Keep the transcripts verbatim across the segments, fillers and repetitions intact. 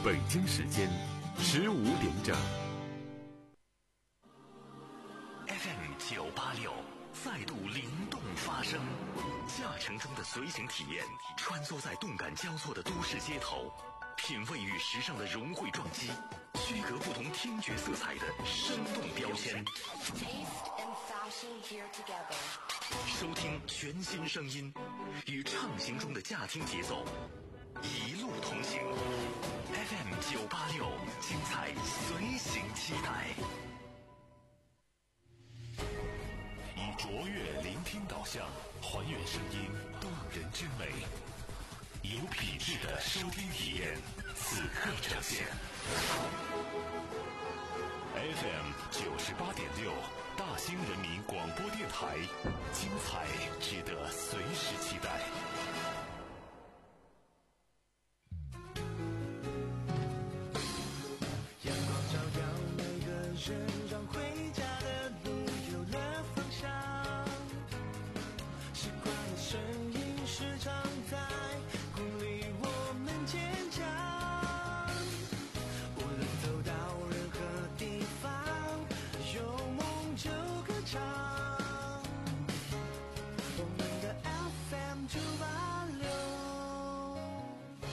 北京时间十五点整。 F M 九八六再度灵动发声，驾乘中的随行体验，穿梭在动感交错的都市街头，品味与时尚的融汇撞击，区隔不同听觉色彩的生动标签。收听全新声音，与畅行中的驾听节奏，一路同行。F M 九八六，精彩随行期待。以卓越聆听导向，还原声音动人之美，有品质的收听体验，此刻呈现。F M 九十八点六，大兴人民广播电台，精彩值得随时期待。 阳光照耀每个人，让回家的路有了方向。习惯的声音时常在鼓励我们坚强。无论走到任何地方，有梦就歌唱。我们的 F M 九八六。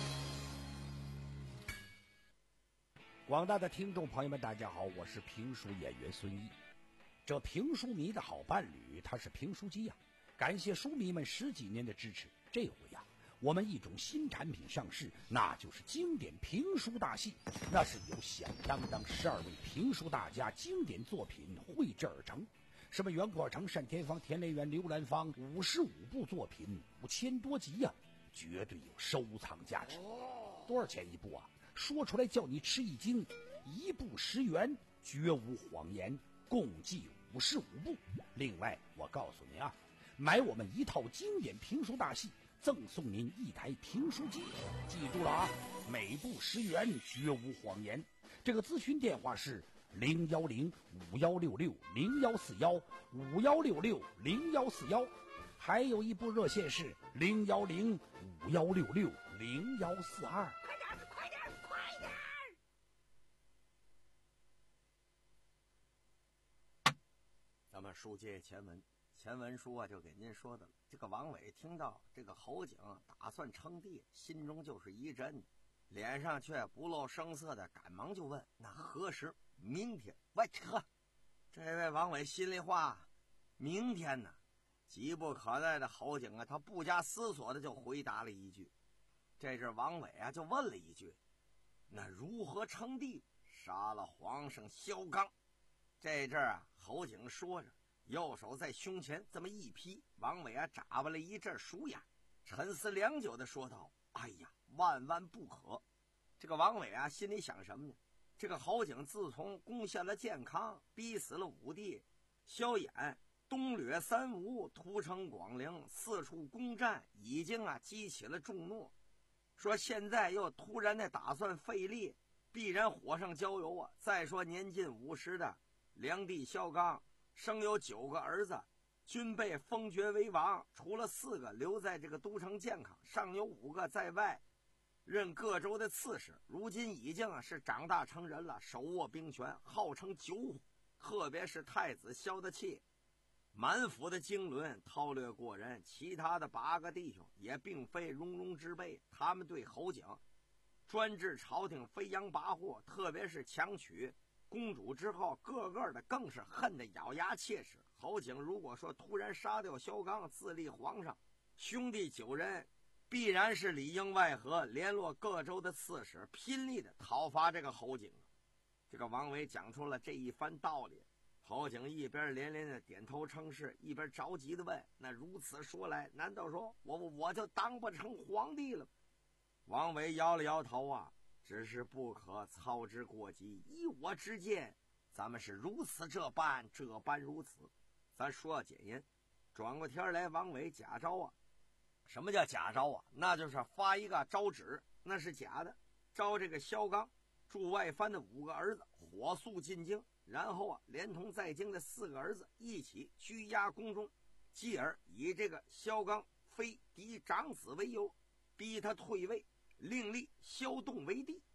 广大的听众朋友们，大家好，我是评书演员孙一。这评书迷的好伴侣，他是评书机呀、啊。感谢书迷们十几年的支持。这回呀、啊，我们一种新产品上市，那就是经典评书大戏。那是由响当当十二位评书大家经典作品绘制而成。什么袁阔成、单田芳、田连元、刘兰芳，五十五部作品，五千多集呀、啊，绝对有收藏价值。多少钱一部啊？说出来叫你吃一惊，一部十元，绝无谎言，共计五十五部。另外，我告诉您啊，买我们一套经典评书大戏，赠送您一台评书机。记住了啊，每部十元，绝无谎言。这个咨询电话是零幺零五幺六六零幺四幺五幺六六零幺四幺，还有一部热线是零幺零五幺六六零幺四二。快点，快点，快点！ 咱们书接前文，前文书啊就给您说的了。这个王伟听到这个侯景打算称帝，心中就是一震，脸上却不露声色的赶忙就问：那何时？明天。喂，呵，这位王伟心里话，明天呢？急不可待的侯景啊，他不加思索的就回答了一句。这阵王伟啊就问了一句：那如何称帝？杀了皇上萧纲。这阵啊，侯景说着，右手在胸前这么一劈，王伟啊眨巴了一阵鼠眼，沉思良久的说道：哎呀，万万不可。这个王伟啊心里想什么呢？这个侯景自从攻陷了建康，逼死了武帝萧衍，东掠三吴，屠城广陵，四处攻占，已经啊激起了众怒，说现在又突然的打算废立，必然火上浇油啊。再说年近五十的梁帝萧纲生有九个儿子，均被封爵为王，除了四个留在这个都城建康，尚有五个在外任各州的刺史，如今已经是长大成人了，手握兵权，号称九虎。特别是太子萧的气，满腹的经纶韬略过人，其他的八个弟兄也并非荣荣之辈，他们对侯景专治朝廷飞扬跋扈，特别是强娶公主之后，个个的更是恨得咬牙切齿。侯景如果说突然杀掉萧纲，自立皇上，兄弟九人必然是里应外合，联络各州的刺史，拼力的讨伐这个侯景。这个王维讲出了这一番道理，侯景一边连连的点头称是，一边着急的问：那如此说来，难道说我我就当不成皇帝了？王维摇了摇头啊，只是不可操之过急，依我之见，咱们是如此这般，这般如此。咱说简言，转过天来，王维假招啊。什么叫假招啊？那就是发一个招旨，那是假的，招这个萧纲驻外藩的五个儿子火速进京，然后啊，连同在京的四个儿子一起拘押宫中，继而以这个萧纲非嫡长子为由，逼他退位，另立萧栋为帝。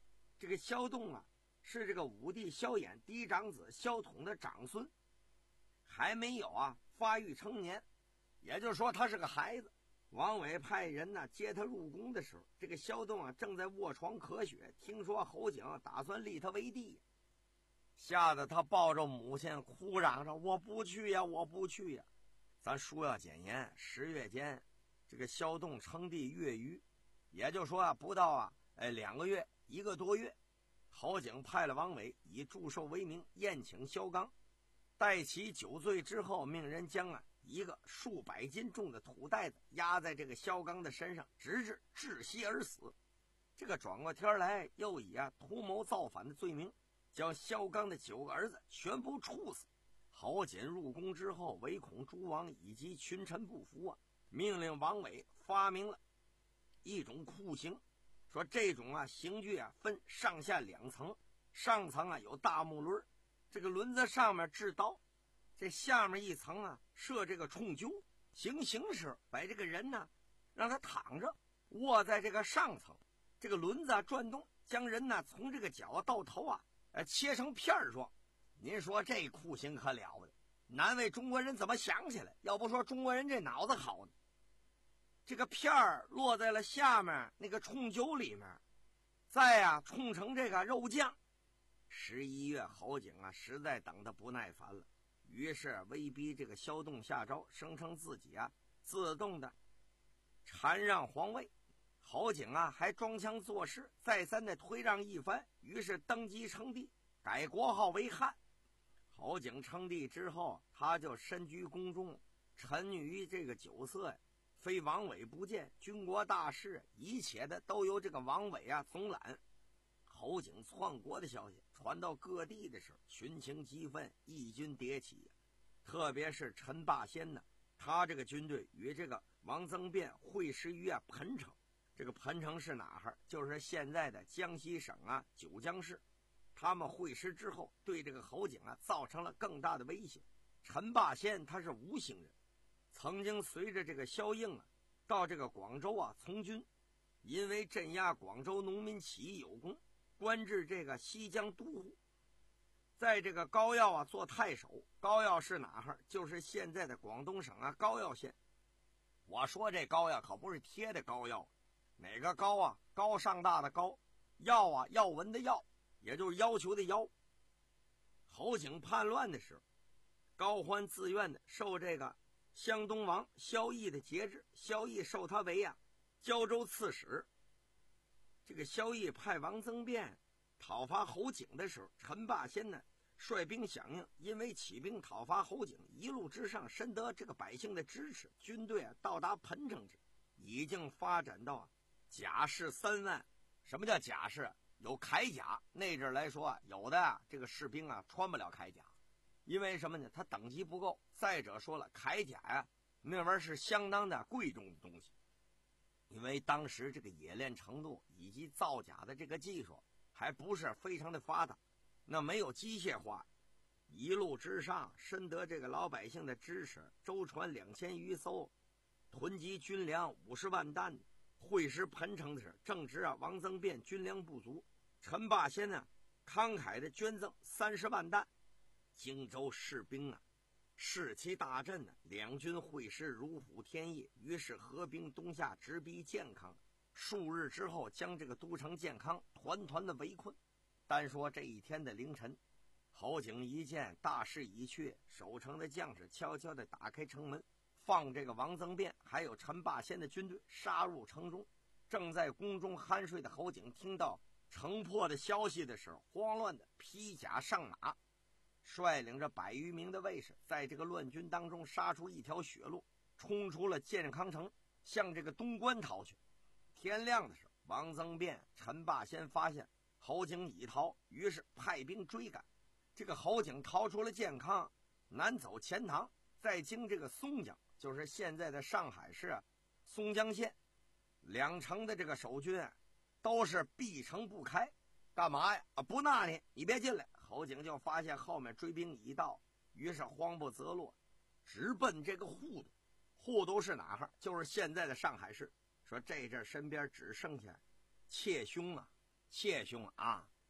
这个萧栋啊，是这个武帝萧衍第一长子萧统的长孙，还没有啊发育成年，也就是说他是个孩子。王伟派人呢接他入宫的时候，这个萧栋啊正在卧床咳血，听说侯景打算立他为帝，吓得他抱着母亲哭嚷着：“我不去呀，我不去呀！”咱书要简言，十月间，这个萧栋称帝月余，也就是说啊，不到啊，哎两个月，一个多月，侯景派了王伟以祝寿为名宴请萧纲，待其酒醉之后，命人将啊一个数百斤重的土袋子压在这个萧纲的身上，直至窒息而死。这个转过天来，又以啊图谋造反的罪名，将萧纲的九个儿子全部处死。侯瑾入宫之后，唯恐诸王以及群臣不服啊，命令王伟发明了一种酷刑，说这种啊刑具啊分上下两层，上层啊有大木轮，这个轮子上面制刀，这下面一层啊设这个冲灸，行刑时把这个人呢让他躺着，卧在这个上层，这个轮子啊转动，将人呢从这个脚到头啊呃切成片状。您说这酷刑可了不得，难为中国人怎么想起来，要不说中国人这脑子好呢。这个片儿落在了下面那个冲灸里面，再啊冲成这个肉酱。十一月侯景啊实在等得不耐烦了，于是威逼这个萧栋下诏，声称自己啊自动的禅让皇位。侯景啊还装腔作势，再三的推让一番，于是登基称帝，改国号为汉。侯景称帝之后，他就身居宫中，沉溺于这个酒色呀，非王伟不见，军国大事一切的都由这个王伟啊总揽。侯景篡国的消息传到各地的时候，群情激愤，义军迭起，特别是陈霸先呢，他这个军队与这个王增辩会师于啊彭城。这个彭城是哪儿？就是现在的江西省啊九江市。他们会师之后，对这个侯景啊造成了更大的威胁。陈霸先他是吴兴人，曾经随着这个萧应啊到这个广州啊从军，因为镇压广州农民起义有功，官至这个西江都护，在这个高要啊做太守。高要是哪儿？就是现在的广东省啊高要县。我说这高要可不是贴的高要，哪个高啊？高尚大的高，要啊要文的要，也就是要求的要。侯景叛乱的时候，高欢自愿的受这个湘东王萧绎的节制，萧绎受他为啊胶州刺史。这个萧绎派王增辩讨伐侯景的时候，陈霸先呢率兵响应，因为起兵讨伐侯景，一路之上深得这个百姓的支持，军队啊到达彭城时已经发展到啊甲士三万。什么叫甲士？有铠甲，那阵来说啊，有的啊这个士兵啊穿不了铠甲，因为什么呢？他等级不够。再者说了，铠甲呀、啊、那玩意儿是相当的贵重的东西，因为当时这个冶炼程度以及造假的这个技术还不是非常的发达，那没有机械化，一路之上深得这个老百姓的支持，舟船两千余艘，囤积军粮五十万担。会师彭城的时，正值啊王增辩军粮不足，陈霸先呢慷慨的捐赠三十万担。荆州士兵啊士气大振呢，两军会师如虎添翼，于是合兵东下，直逼建康。数日之后，将这个都城建康团团的围困。单说这一天的凌晨，侯景一见大势已去，守城的将士悄悄地打开城门，放这个王增辩还有陈霸先的军队杀入城中。正在宫中酣睡的侯景听到城破的消息的时候，慌乱的披甲上马，率领着百余名的卫士，在这个乱军当中杀出一条血路，冲出了建康城，向这个东关逃去。天亮的时候，王增辩、陈霸先发现侯景已逃，于是派兵追赶。这个侯景逃出了建康，南走钱塘，再经这个松江，就是现在的上海市啊松江县，两城的这个守军啊都是闭城不开。干嘛呀？啊，不纳你，你别进来。侯景就发现后面追兵已到，于是慌不择路，直奔这个户都。户都是哪儿？就是现在的上海市。说这阵身边只剩下妾兄啊，妾兄啊，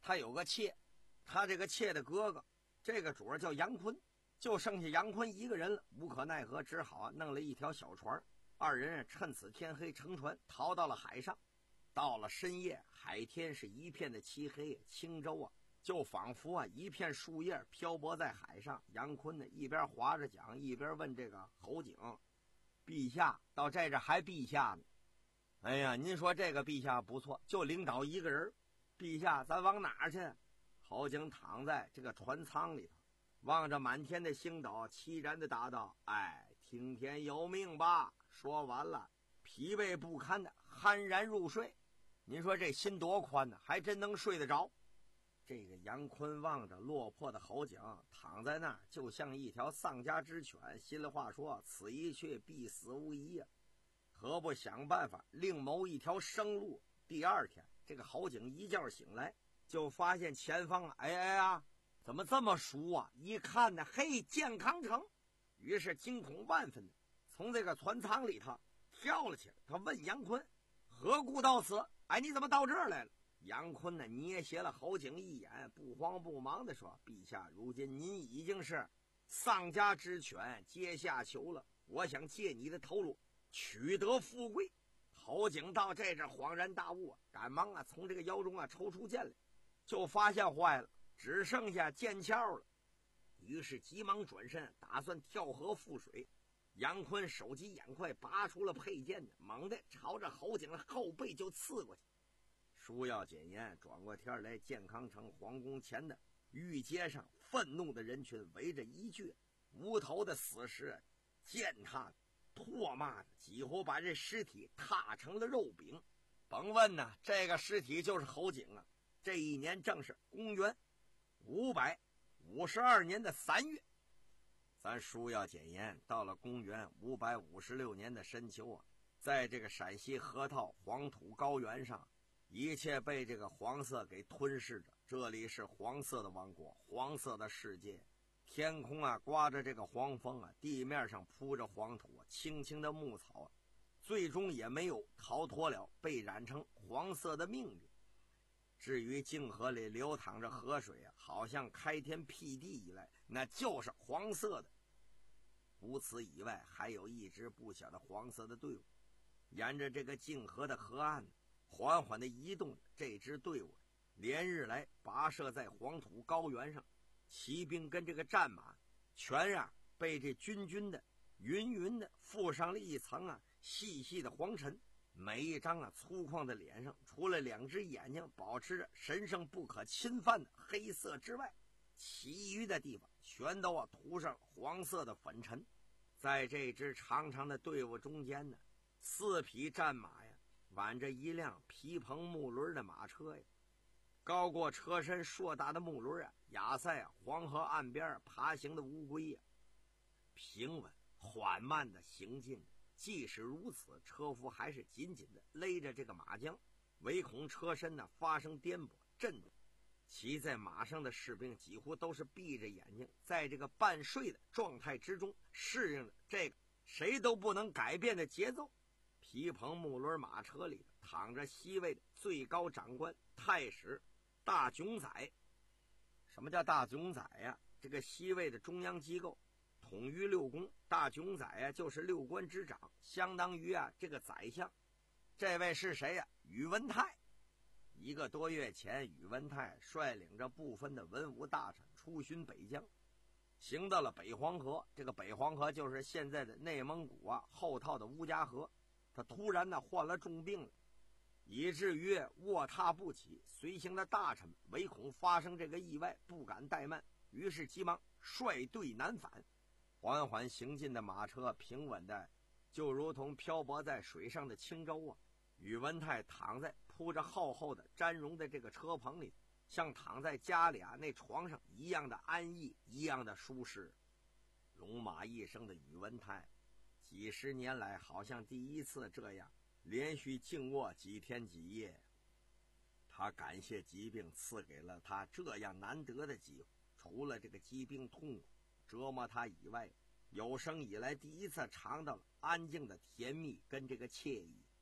他有个妾，他这个妾的哥哥，这个主儿叫杨坤，就剩下杨坤一个人了，无可奈何，只好啊弄了一条小船，二人趁此天黑乘船逃到了海上。到了深夜，海天是一片的漆黑，轻舟啊就仿佛啊一片树叶漂泊在海上。杨坤呢一边划着桨，一边问这个侯景：“陛下到这这还陛下呢？哎呀，您说这个陛下不错，就领导一个人。陛下，咱往哪儿去？”侯景躺在这个船舱里头，望着满天的星斗，凄然的答道：“哎，听天由命吧。”说完了，疲惫不堪的酣然入睡。您说这心多宽呢，还真能睡得着。这个杨坤望着落魄的侯景躺在那儿，就像一条丧家之犬，心里话说：此一去必死无疑呀、啊，何不想办法另谋一条生路？第二天，这个侯景一觉醒来，就发现前方哎哎呀，怎么这么熟啊？一看呢，嘿，健康城。于是惊恐万分的从这个船舱里头跳了起来。他问杨坤：“何故到此？哎，你怎么到这儿来了？”杨坤呢捏斜了侯景一眼，不慌不忙地说：“陛下，如今您已经是丧家之犬，阶下囚了，我想借你的头颅取得富贵。”侯景到这阵恍然大悟啊，赶忙啊从这个腰中啊抽出剑来，就发现坏了，只剩下剑鞘了。于是急忙转身，打算跳河赴水。杨坤手疾眼快，拔出了佩剑，猛地朝着侯景的后背就刺过去。书要简言，转过天来，健康城皇宫前的御街上，愤怒的人群围着一具无头的死尸，践踏唾骂的，几乎把这尸体踏成了肉饼。甭问呢，这个尸体就是侯景啊。这一年正是公元五百五十二年的三月。咱书要简言，到了公元五百五十六年的深秋啊，在这个陕西河套黄土高原上，一切被这个黄色给吞噬着。这里是黄色的王国，黄色的世界。天空啊刮着这个黄风啊，地面上铺着黄土啊，青青的牧草啊，最终也没有逃脱了被染成黄色的命运。至于泾河里流淌着河水啊，好像开天辟地以来，那就是黄色的。除此以外，还有一支不小的黄色的队伍，沿着这个泾河的河岸缓缓地移动。这支队伍连日来跋涉在黄土高原上，骑兵跟这个战马全啊被这均匀的匀匀的覆上了一层啊细细的黄尘。每一张啊粗犷的脸上，除了两只眼睛保持着神圣不可侵犯的黑色之外，其余的地方全都啊涂上黄色的粉尘。在这支长长的队伍中间呢，四匹战马呀挽着一辆皮棚木轮的马车呀，高过车身硕大的木轮啊，压在啊黄河岸边爬行的乌龟呀，平稳缓慢的行进。即使如此，车夫还是紧紧的勒着这个马缰，唯恐车身呢发生颠簸震动。骑在马上的士兵几乎都是闭着眼睛，在这个半睡的状态之中，适应着这个谁都不能改变的节奏。皮棚木轮马车里躺着西魏的最高长官太史大囧宰。什么叫大囧宰呀？这个西魏的中央机构统御六宫，大囧宰呀就是六官之长，相当于啊这个宰相。这位是谁呀？宇文泰。一个多月前，宇文泰率领着部分的文武大臣出巡北疆，行到了北黄河。这个北黄河就是现在的内蒙古啊后套的乌家河。他突然呢患了重病了，以至于卧榻不起。随行的大臣唯恐发生这个意外，不敢怠慢，于是急忙率队南返。缓缓行进的马车平稳的就如同漂泊在水上的轻舟啊。宇文泰躺在铺着厚厚的毡绒的这个车棚里，像躺在家里啊那床上一样的安逸，一样的舒适。戎马一生的宇文泰，几十年来好像第一次这样连续静卧几天几夜。他感谢疾病赐给了他这样难得的机会，除了这个疾病痛苦折磨他以外，有生以来第一次尝到了安静的甜蜜跟这个惬意。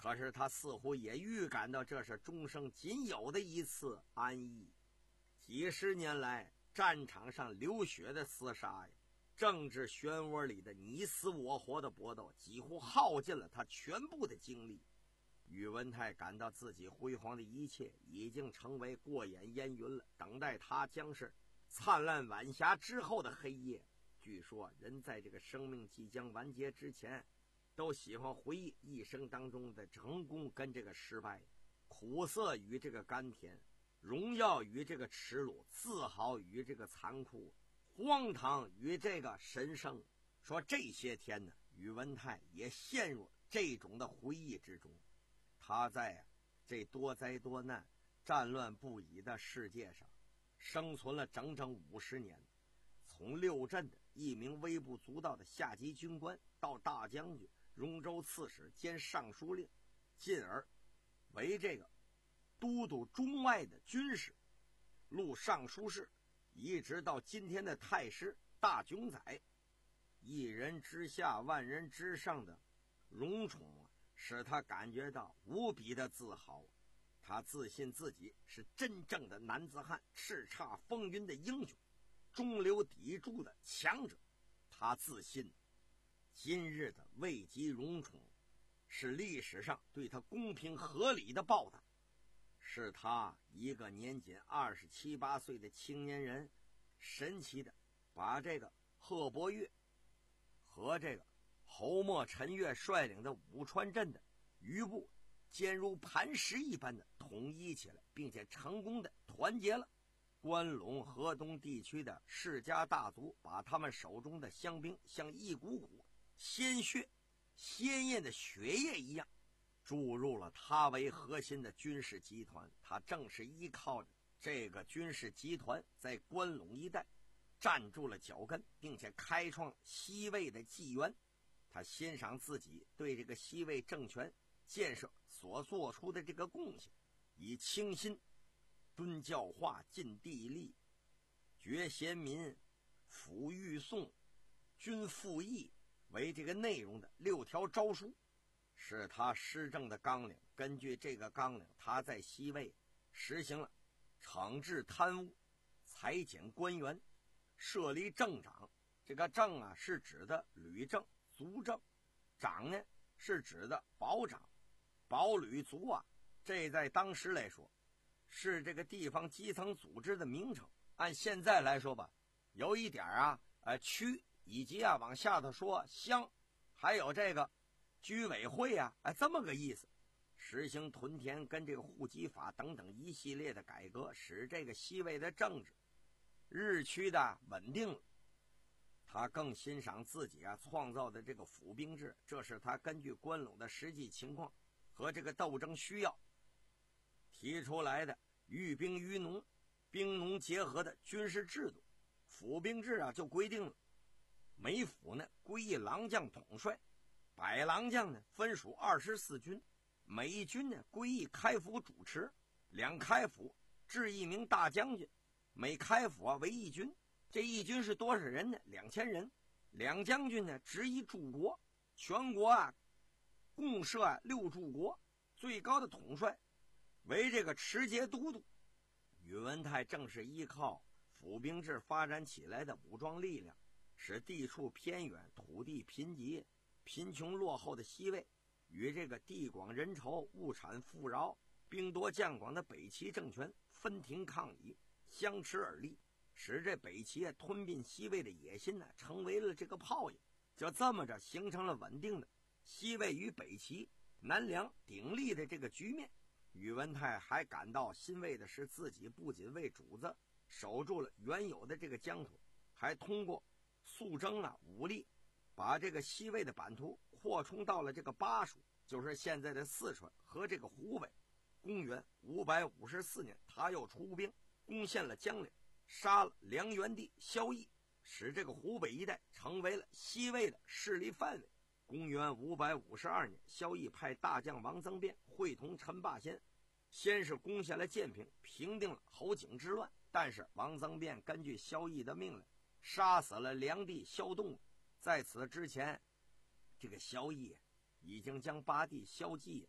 可是他似乎也预感到这是终生仅有的一次安逸。几十年来战场上流血的厮杀呀，政治漩涡里的你死我活的搏斗，几乎耗尽了他全部的精力。宇文泰感到自己辉煌的一切已经成为过眼烟云了，等待他将是灿烂晚霞之后的黑夜。据说人在这个生命即将完结之前，都喜欢回忆一生当中的成功跟这个失败，苦涩与这个甘甜，荣耀与这个耻辱，自豪与这个残酷，荒唐与这个神圣。说这些天呢，宇文泰也陷入这种的回忆之中。他在这多灾多难、战乱不已的世界上生存了整整五十年，从六镇的一名微不足道的下级军官，到大将军、荣州刺史兼尚书令，进而为这个都督中外的军事、录尚书事，一直到今天的太师、大冢宰，一人之下万人之上的荣宠啊，使他感觉到无比的自豪。他自信自己是真正的男子汉，叱咤风云的英雄，中流砥柱的强者。他自信今日的位极荣宠是历史上对他公平合理的报答，是他一个年仅二十七八岁的青年人神奇的把这个贺伯岳和这个侯莫陈岳率领的武川镇的余部坚如磐石一般的统一起来，并且成功的团结了关陇河东地区的世家大族，把他们手中的乡兵像一股股鲜血鲜艳的血液一样注入了他为核心的军事集团。他正是依靠着这个军事集团在关陇一带站住了脚跟，并且开创西魏的纪元。他欣赏自己对这个西魏政权建设所做出的这个贡献，以清心、敦教化、尽地利、绝贤民、抚育宋、均赋役为这个内容的六条诏书，是他施政的纲领。根据这个纲领，他在西魏实行了惩治贪污、裁减官员、设立正长。这个正啊是指的旅正、族正，长呢是指的保长。保旅族啊，这在当时来说是这个地方基层组织的名称。按现在来说吧，有一点啊呃区，以及啊往下头说乡，还有这个居委会啊，哎这么个意思。实行屯田跟这个户籍法等等一系列的改革，使这个西魏的政治日趋的稳定了。他更欣赏自己啊创造的这个府兵制，这是他根据关陇的实际情况和这个斗争需要提出来的寓兵于农、兵农结合的军事制度。府兵制啊就规定了每府呢归一郎将统帅，百郎将呢分属二十四军，每一军呢归一开府主持，两开府置一名大将军，每开府啊为一军。这一军是多少人呢？两千人。两将军呢执一柱国，全国啊共设啊六柱国，最高的统帅为这个持节都督。宇文泰正是依靠府兵制发展起来的武装力量，使地处偏远、土地贫瘠、贫穷落后的西魏与这个地广人稠、物产富饶、兵多将广的北齐政权分庭抗礼，相持而立，使这北齐啊吞并西魏的野心呢成为了这个泡影。就这么着形成了稳定的西魏与北齐南梁鼎立的这个局面。宇文泰还感到欣慰的是，自己不仅为主子守住了原有的这个疆土，还通过速征啊武力把这个西魏的版图扩充到了这个巴蜀，就是现在的四川和这个湖北。公元五百五十四年，他又出兵攻陷了江陵，杀了梁元帝萧绎，使这个湖北一带成为了西魏的势力范围。公元五百五十二年，萧绎派大将王增辩会同陈霸先，先是攻下了建平，平定了侯景之乱。但是王增辩根据萧绎的命令，杀死了梁帝萧栋。在此之前，这个萧绎已经将八弟萧纪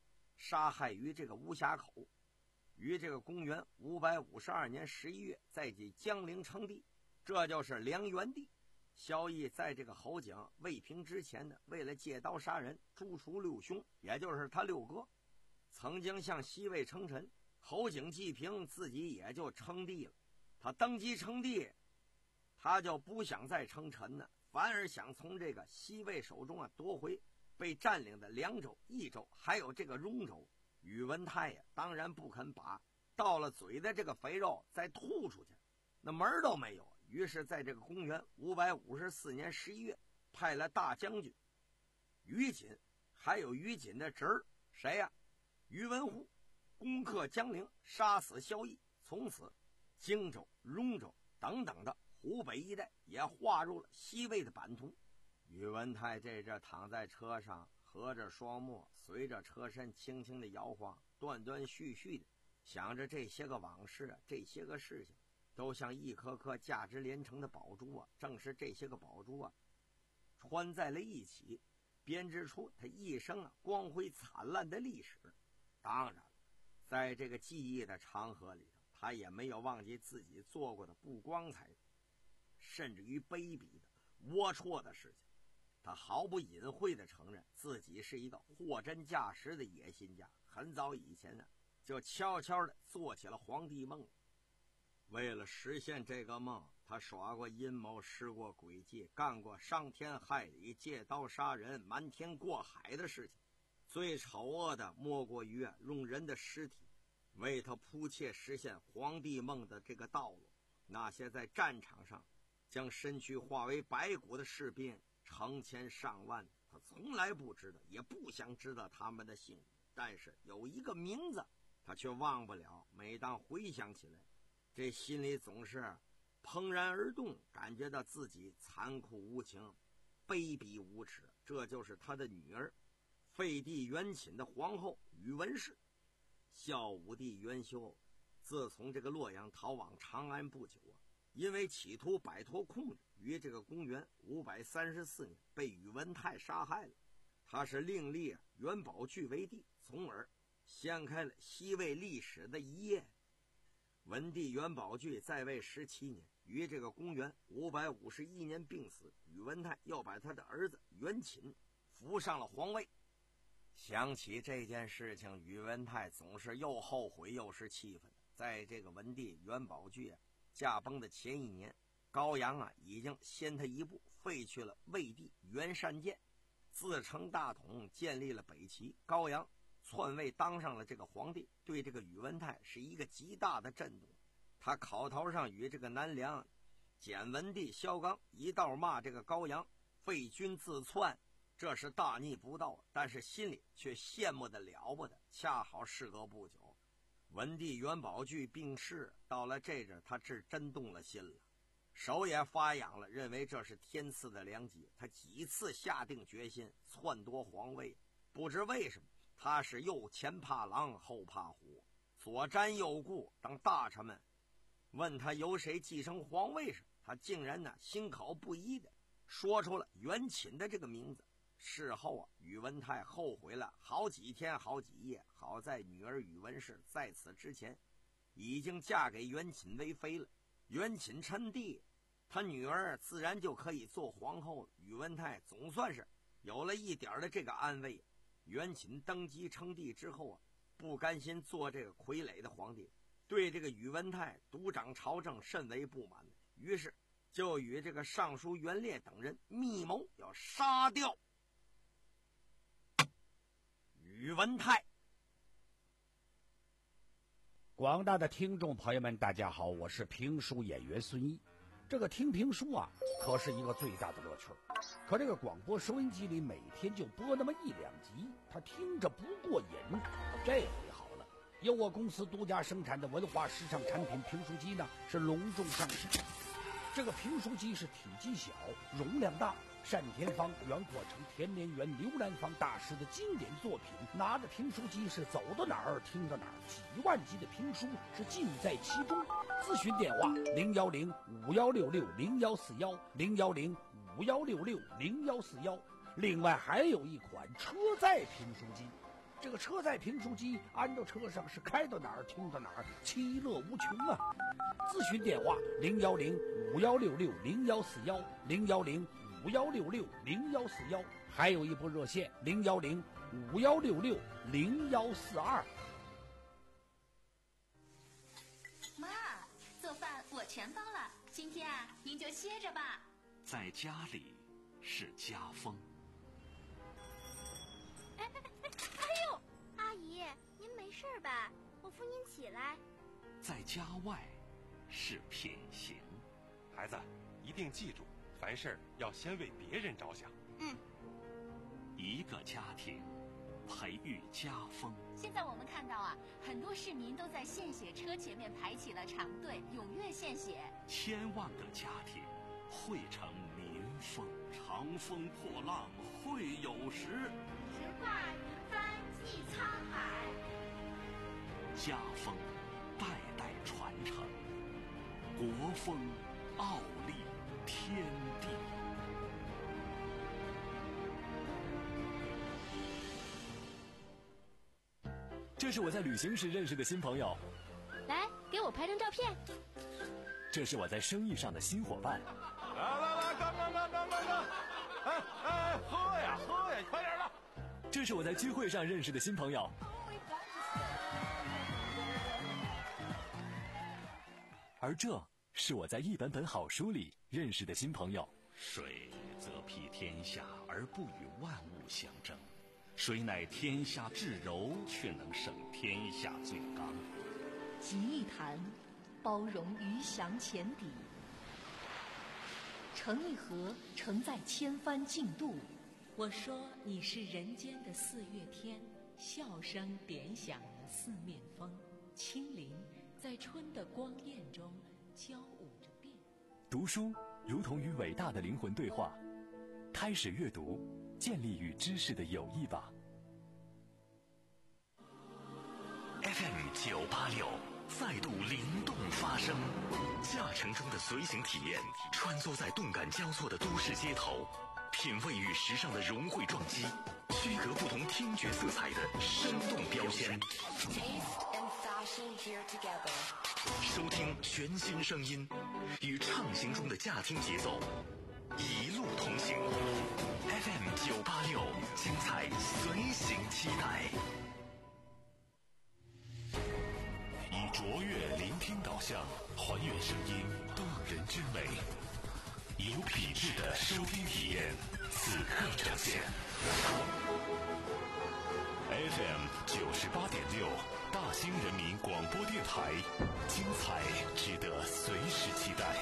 杀害于这个巫峡口，于这个公元五百五十二年十一月在即江陵称帝，这就是梁元帝。萧绎在这个侯景未平之前呢，为了借刀杀人，诛除六兄，也就是他六哥，曾经向西魏称臣。侯景既平，自己也就称帝了。他登基称帝，他就不想再称臣呢，反而想从这个西魏手中啊夺回被占领的凉州、益州，还有这个戎州。宇文泰呀，当然不肯把到了嘴的这个肥肉再吐出去，那门儿都没有。于是在这个公元五百五十四年十一月，派了大将军于锦，还有于锦的侄儿谁呀、啊？于文护，攻克江陵，杀死萧绎。从此荆州、戎州等等的湖北一带也划入了西魏的版图。宇文泰这阵躺在车上，合着双目，随着车身轻轻的摇晃，断断续续的想着这些个往事啊，这些个事情都像一颗颗价值连城的宝珠啊，正是这些个宝珠啊穿在了一起，编织出他一生啊光辉灿烂的历史。当然了，在这个记忆的长河里头，他也没有忘记自己做过的不光彩甚至于卑鄙的龌龊的事情。他毫不隐晦地承认自己是一个货真价实的野心家，很早以前呢就悄悄地做起了皇帝梦。为了实现这个梦，他耍过阴谋，施过诡计，干过伤天害理、借刀杀人、瞒天过海的事情。最丑恶的莫过于用人的尸体为他铺切实现皇帝梦的这个道路。那些在战场上将身躯化为白骨的士兵成千上万，他从来不知道，也不想知道他们的姓名，但是有一个名字他却忘不了。每当回想起来，这心里总是怦然而动，感觉到自己残酷无情、卑鄙无耻。这就是他的女儿废帝元寝的皇后宇文氏。孝武帝元修自从这个洛阳逃往长安不久啊，因为企图摆脱控制，于这个公元五百三十四年被宇文泰杀害了。他是另立元宝炬为帝，从而掀开了西魏历史的一页。文帝元宝炬在位十七年，于这个公元五百五十一年病死。宇文泰又把他的儿子元寝扶上了皇位。想起这件事情，宇文泰总是又后悔又是气愤。在这个文帝元宝炬啊驾崩的前一年，高阳啊已经先他一步废去了魏帝元善见，自称大统，建立了北齐。高阳篡位当上了这个皇帝，对这个宇文泰是一个极大的震动。他口头上与这个南梁简文帝萧纲一道骂这个高阳废君自篡，这是大逆不道，但是心里却羡慕的了不得。恰好事隔不久，文帝元宝炬病逝，到了这阵他是真动了心了，手也发痒了，认为这是天赐的良机。他几次下定决心篡夺皇位，不知为什么他是又前怕狼后怕虎，左瞻右顾。当大臣们问他由谁继承皇位时，他竟然呢心口不一的说出了元寝的这个名字。事后啊，宇文泰后悔了好几天好几夜。好在女儿宇文氏在此之前已经嫁给元寝为妃了，元寝称帝，他女儿自然就可以做皇后。宇文泰总算是有了一点的这个安慰。元寝登基称帝之后啊，不甘心做这个傀儡的皇帝，对这个宇文泰独掌朝政甚为不满，于是就与这个尚书元烈等人密谋要杀掉宇文泰。 广大的听众朋友们大家好，我是评书演员孙一。这个听评书啊可是一个最大的乐趣，可这个广播收音机里每天就播那么一两集，他听着不过瘾。这回好了，由我公司独家生产的文化时尚产品评书机呢是隆重上市。这个评书机是体积小，容量大，单田芳、袁阔成、田连元、刘兰芳大师的经典作品。拿着评书机是走到哪儿听到哪儿，几万集的评书是尽在其中。咨询电话零幺零五幺六六零幺四幺零幺零五幺六六零幺四幺。另外还有一款车载评书机， 这个车载评书机安到车上是开到哪儿听到哪儿，其乐无穷啊！咨询电话零幺零五幺六六零幺四幺零幺零五幺六六零幺四幺，还有一部热线零幺零五幺六六零幺四二。 妈，做饭我全包了，今天啊您就歇着吧。 在家里是家风。 哎哎哎哎呦，阿姨，您没事吧？我扶您起来。 在家外是品行。 孩子，一定记住，凡事要先为别人着想。 嗯。 一个家庭培育家风。 现在我们看到啊，很多市民都在献血车前面排起了长队，踊跃献血。 千万个家庭汇成民风。长风破浪会有时， 直挂云帆济沧海。 家风代代传承，国风傲立天地。 这是我在旅行时认识的新朋友， 来，给我拍张照片。 这是我在生意上的新伙伴。 来来来，干干干干干干！哎哎，喝呀喝呀，快点的！ 这是我在聚会上认识的新朋友。而这是我在一本本好书里认识的新朋友。 水则披天下而不与万物相争，水乃天下至柔，却能胜天下最刚。 集一坛，包容鱼翔浅底；盛一盒，盛在千帆竞渡。 我说你是人间的四月天，笑声点响了四面风，轻灵在春的光艳中交舞着变。 读书如同与伟大的灵魂对话，开始阅读，建立与知识的友谊吧。 F M 九八六再度灵动发声，驾乘中的随行体验，穿梭在动感交错的都市街头，品味与时尚的融汇撞击，区隔不同听觉色彩的生动标签。收听全新声音，与畅行中的驾听节奏，一路同行。F M 九八六，精彩随行期待。以卓越聆听导向，还原声音动人之美，以有品质的收听体验，此刻呈现。F M 九十八点六，大兴人民广播电台，精彩值得随时期待。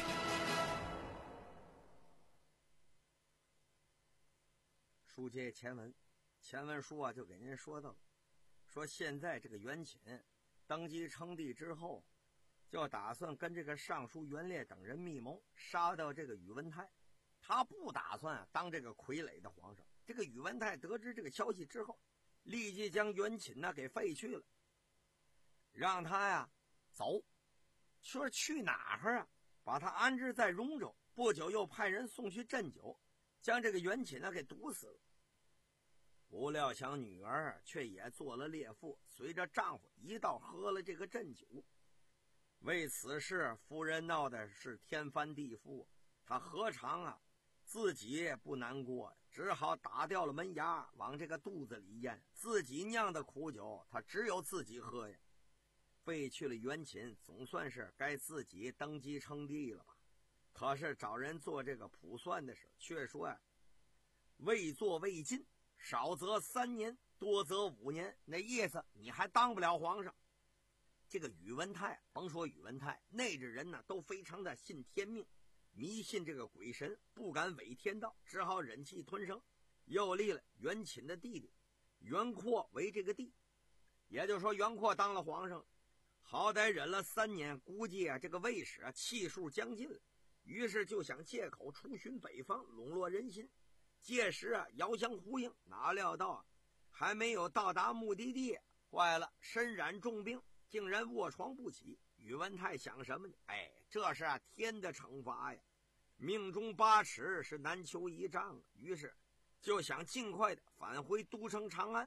书接前文，前文书啊就给您说到了，说现在这个袁寝登基称帝之后，就打算跟这个尚书袁烈等人密谋杀掉这个宇文泰。他不打算啊当这个傀儡的皇上。这个宇文泰得知这个消息之后，立即将袁寝呢给废去了，让他呀走。说去哪儿啊？把他安置在荣州。不久又派人送去鸩酒，将这个袁寝呢给毒死了。不料想女儿却也做了烈妇，随着丈夫一道喝了这个鸩酒。为此事，夫人闹的是天翻地覆，她何尝啊自己不难过，只好打掉了门牙，往这个肚子里咽。自己酿的苦酒，她只有自己喝呀。废去了袁寝，总算是该自己登基称帝了吧？可是找人做这个卜算的时候，却说呀、啊，未做未尽，少则三年，多则五年。那意思你还当不了皇上。这个宇文泰，甭说宇文泰，内着人呢都非常的信天命，迷信这个鬼神，不敢违天道，只好忍气吞声。又立了袁寝的弟弟袁阔为这个帝，也就是说袁阔当了皇上，好歹忍了三年，估计啊这个卫士啊气数将尽了，于是就想借口出巡北方，笼络人心。届时啊遥相呼应，哪料到啊还没有到达目的地，坏了，身染重病，竟然卧床不起。宇文泰想什么呢？哎，这是啊天的惩罚呀，命中八尺是难求一丈，于是就想尽快的返回都城长安，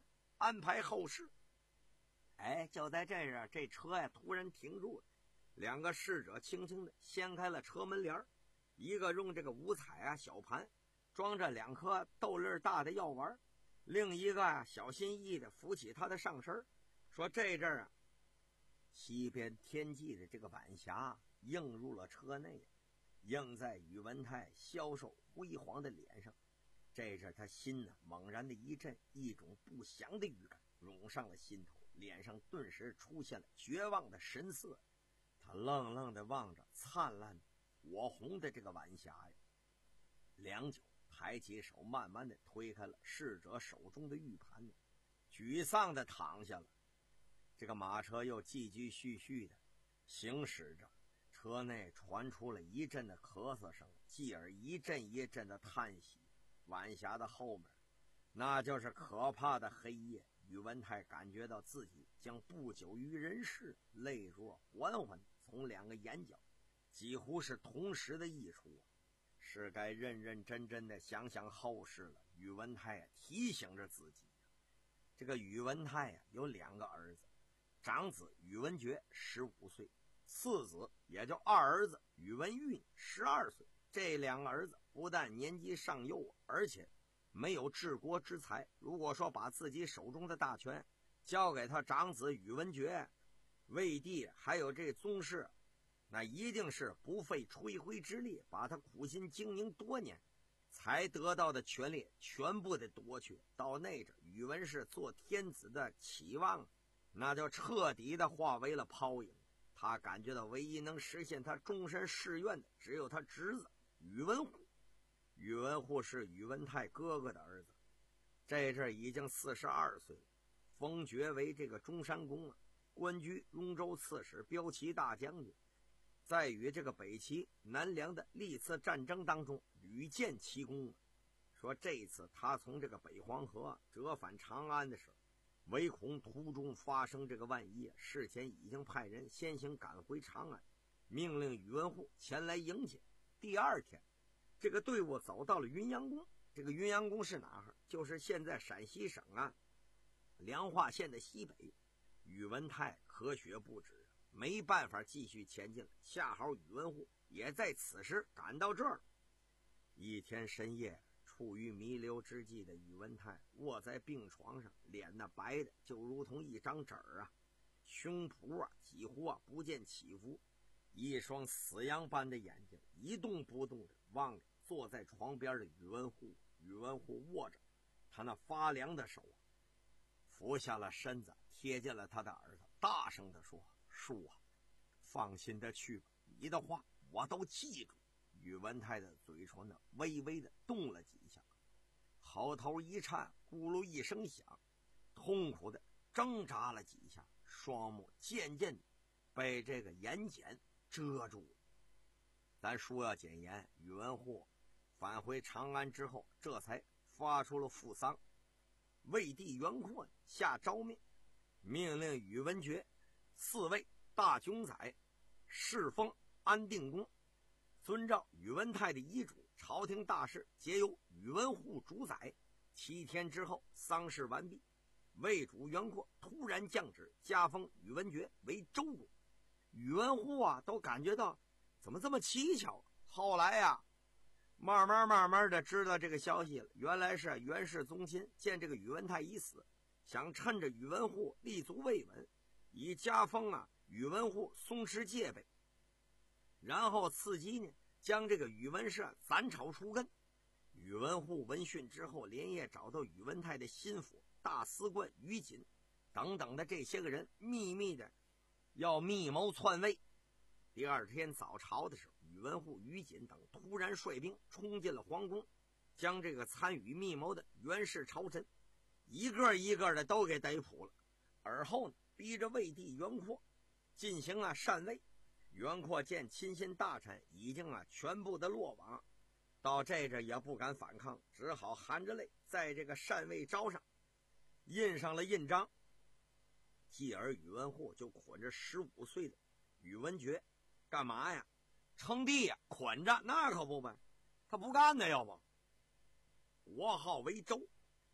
安排后事。哎，就在这时，这车呀突然停住了，两个侍者轻轻地掀开了车门帘，一个用这个五彩啊小盘装着两颗豆粒大的药丸，另一个啊小心翼翼地扶起他的上身，说这阵啊，西边天际的这个晚霞映入了车内，映在宇文泰消瘦辉煌的脸上。这阵他心呢猛然的一震，一种不祥的预感涌上了心头，脸上顿时出现了绝望的神色。他愣愣地望着灿烂火红的这个晚霞呀，良久，抬起手慢慢地推开了侍者手中的玉盘，沮丧地躺下了。这个马车又继继续续地行驶着，车内传出了一阵的咳嗽声，继而一阵一阵的叹息。晚霞的后面，那就是可怕的黑夜。宇文泰感觉到自己将不久于人世，泪若缓缓从两个眼角几乎是同时的溢出，是该认认真真的想想后事了。宇文泰啊提醒着自己，这个宇文泰啊有两个儿子，长子宇文觉十五岁，次子也就二儿子宇文玉十二岁。这两个儿子不但年纪尚幼，而且没有治国之才。如果说把自己手中的大权交给他长子宇文觉、魏帝还有这宗室，那一定是不费吹灰之力，把他苦心经营多年才得到的权力全部的夺去。到那阵，宇文氏做天子的期望那就彻底的化为了泡影。他感觉到唯一能实现他终身誓愿的只有他侄子宇文护。宇文护是宇文泰哥哥的儿子，这阵已经四十二岁了，封爵为这个中山公啊，官居雍州刺史、骠骑大将军，在与这个北齐、南梁的历次战争当中屡建奇功。说这一次他从这个北黄河折返长安的时候，唯恐途中发生这个万一，事前已经派人先行赶回长安，命令宇文护前来迎接。第二天，这个队伍走到了云阳宫。这个云阳宫是哪儿？就是现在陕西省啊梁化县的西北。宇文泰咳血不止，没办法继续前进了。恰好宇文护也在此时赶到这儿。一天深夜，处于弥留之际的宇文泰卧在病床上，脸那白的就如同一张纸儿啊，胸脯啊几乎啊不见起伏，一双死羊般的眼睛一动不动的望着坐在床边的宇文护。宇文护握着他那发凉的手啊，俯下了身子，贴近了他的耳朵，大声地说：“叔啊，放心的去吧，你的话我都记住。”宇文泰的嘴唇呢微微的动了几下，喉头一颤，咕噜一声响，痛苦的挣扎了几下，双目渐渐的被这个眼睑遮住了。咱书要简言，宇文护返回长安之后，这才发出了父丧。魏帝元阔下诏命，命令宇文觉四位大冢宰侍奉安定公。遵照宇文泰的遗嘱，朝廷大事皆由宇文护主宰。七天之后，丧事完毕，魏主元阔突然降旨，加封宇文觉为周公。宇文护啊都感觉到怎么这么蹊跷。后来呀、啊慢慢慢慢的知道这个消息了，原来是元世宗亲见这个宇文泰已死，想趁着宇文护立足未稳，以加封啊宇文护松弛戒备，然后伺机呢将这个宇文氏斩草除根。宇文护闻讯之后，连夜找到宇文泰的心腹大司官于锦等等的这些个人，秘密的要密谋篡位。第二天早朝的时候，宇文护、于锦等突然率兵冲进了皇宫，将这个参与密谋的袁氏朝臣一个一个的都给逮捕了。而后呢，逼着魏帝元阔进行了禅位。元阔见亲信大臣已经啊全部的落网，到这阵也不敢反抗，只好含着泪在这个禅位招上印上了印章。继而宇文护就捆着十五岁的宇文觉干嘛呀？称帝呀，捆着那可不呗，他不干呢，要不国号为周，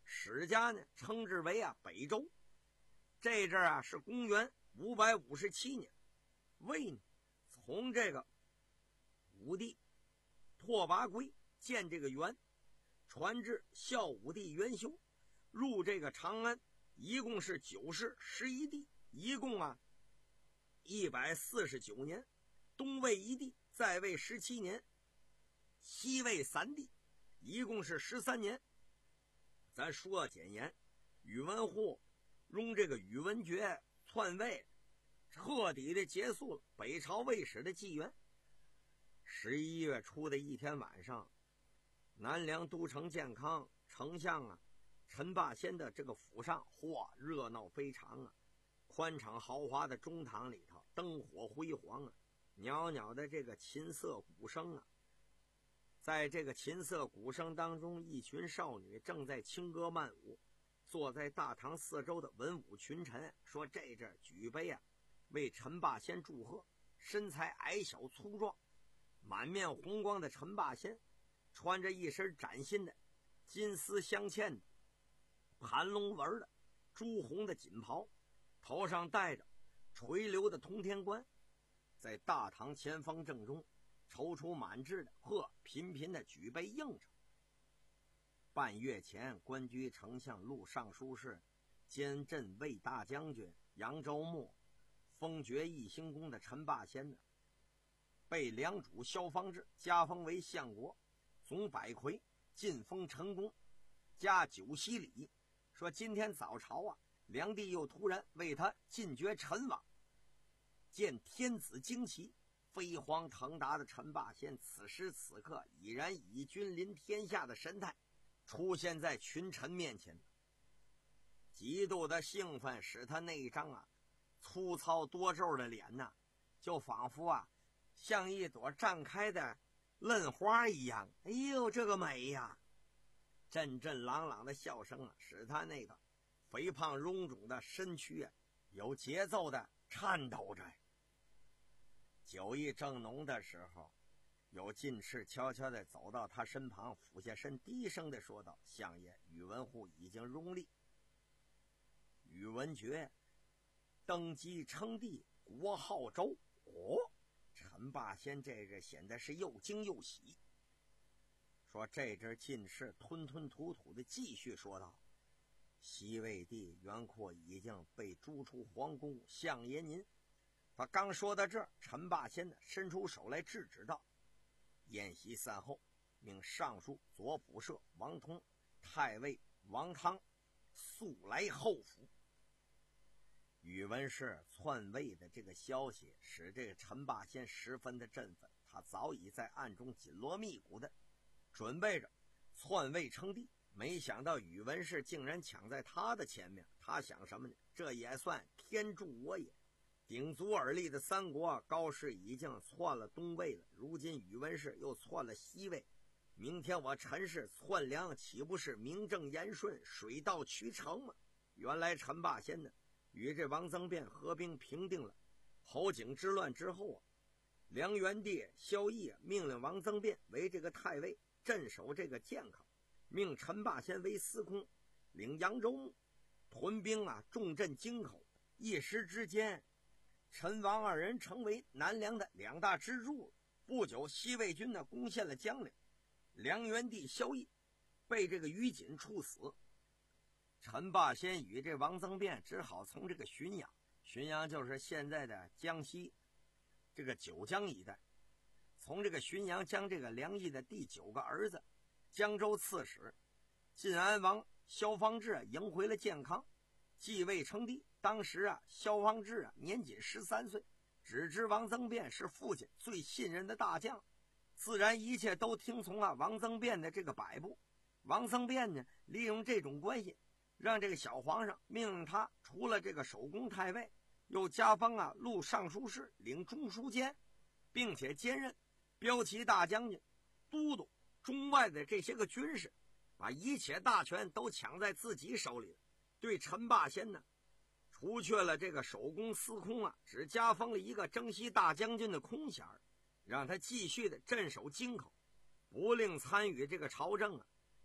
史家呢称之为啊北周。这阵啊是公元五百五十七年，魏呢从这个武帝拓跋圭建这个元，传至孝武帝元修，入这个长安，一共是九世十一帝，一共啊一百四十九年。东魏一帝，在位十七年，西魏三帝，一共是十三年。咱说简言，宇文护用这个宇文觉篡位，彻底的结束了北朝魏史的纪元。十一月初的一天晚上，南梁都城建康丞相啊陈霸先的这个府上，嚯，热闹非常啊！宽敞豪华的中堂里头，灯火辉煌啊，袅袅的这个琴瑟鼓声啊。在这个琴瑟鼓声当中，一群少女正在轻歌曼舞。坐在大堂四周的文武群臣说：“这阵举杯啊，为陈霸先祝贺。”身材矮小粗壮，满面红光的陈霸先，穿着一身崭新的金丝镶嵌的盘龙纹的朱红的锦袍，头上戴着垂流的通天冠，在大堂前方正中踌躇满志的呵频频的举杯应着。半月前，官居丞相录尚书事兼镇卫大将军扬州牧封爵义兴公的陈霸先呢，被梁主萧方智加封为相国，总百魁，晋封陈公，加九锡礼。说今天早朝啊，梁帝又突然为他进爵陈王。见天子旌旗，飞黄腾达的陈霸先此时此刻已然以君临天下的神态出现在群臣面前。极度的兴奋使他那一张啊粗糙多皱的脸呐、啊，就仿佛啊像一朵绽开的嫩花一样。哎呦，这个美呀！阵阵朗朗的笑声啊，使他那个肥胖臃肿的身躯啊有节奏的颤抖着。酒意正浓的时候，有进士悄悄地走到他身旁，俯下身低声地说道：“相爷，宇文护已经拥立宇文觉登基称帝，国号周。”哦，陈霸先这个显得是又惊又喜。说这阵进士吞吞吐吐地继续说道：“西魏帝元阔已经被逐出皇宫，相爷您。”他刚说到这儿，陈霸先呢伸出手来制止道：“宴席散后，命尚书左仆射王通、太尉王汤速来后府。”宇文氏篡位的这个消息使这个陈霸先十分的振奋，他早已在暗中紧锣密鼓的准备着篡位称帝，没想到宇文氏竟然抢在他的前面。他想什么呢？这也算天助我也。鼎足而立的三国，高氏已经篡了东魏了，如今宇文氏又篡了西魏，明天我陈氏篡梁，岂不是名正言顺，水到渠成吗？原来陈霸先呢与这王增辩合兵平定了侯景之乱之后啊，梁元帝萧绎命令王增辩为这个太尉，镇守这个建康，命陈霸先为司空，领扬州牧，屯兵啊重镇京口。一时之间，陈王二人成为南梁的两大支柱。不久，西魏军呢攻陷了江陵，梁元帝萧绎被这个于锦处死。陈霸先与这王增辩只好从这个浔阳，浔阳就是现在的江西这个九江一带，从这个浔阳将这个梁毅的第九个儿子江州刺史晋安王萧方智迎回了建康，继位称帝。当时啊，萧方智啊年仅十三岁，只知王增辩是父亲最信任的大将，自然一切都听从啊王增辩的这个摆布。王增辩呢，利用这种关系，让这个小皇上命令他除了这个守宫太尉，又加封啊录尚书事，领中书监，并且兼任骠骑大将军、都督中外的这些个军事，把一切大权都抢在自己手里了。对陈霸先呢，除去了这个守宫司空啊，只加封了一个征西大将军的空衔，让他继续的镇守京口，不令参与这个朝政啊。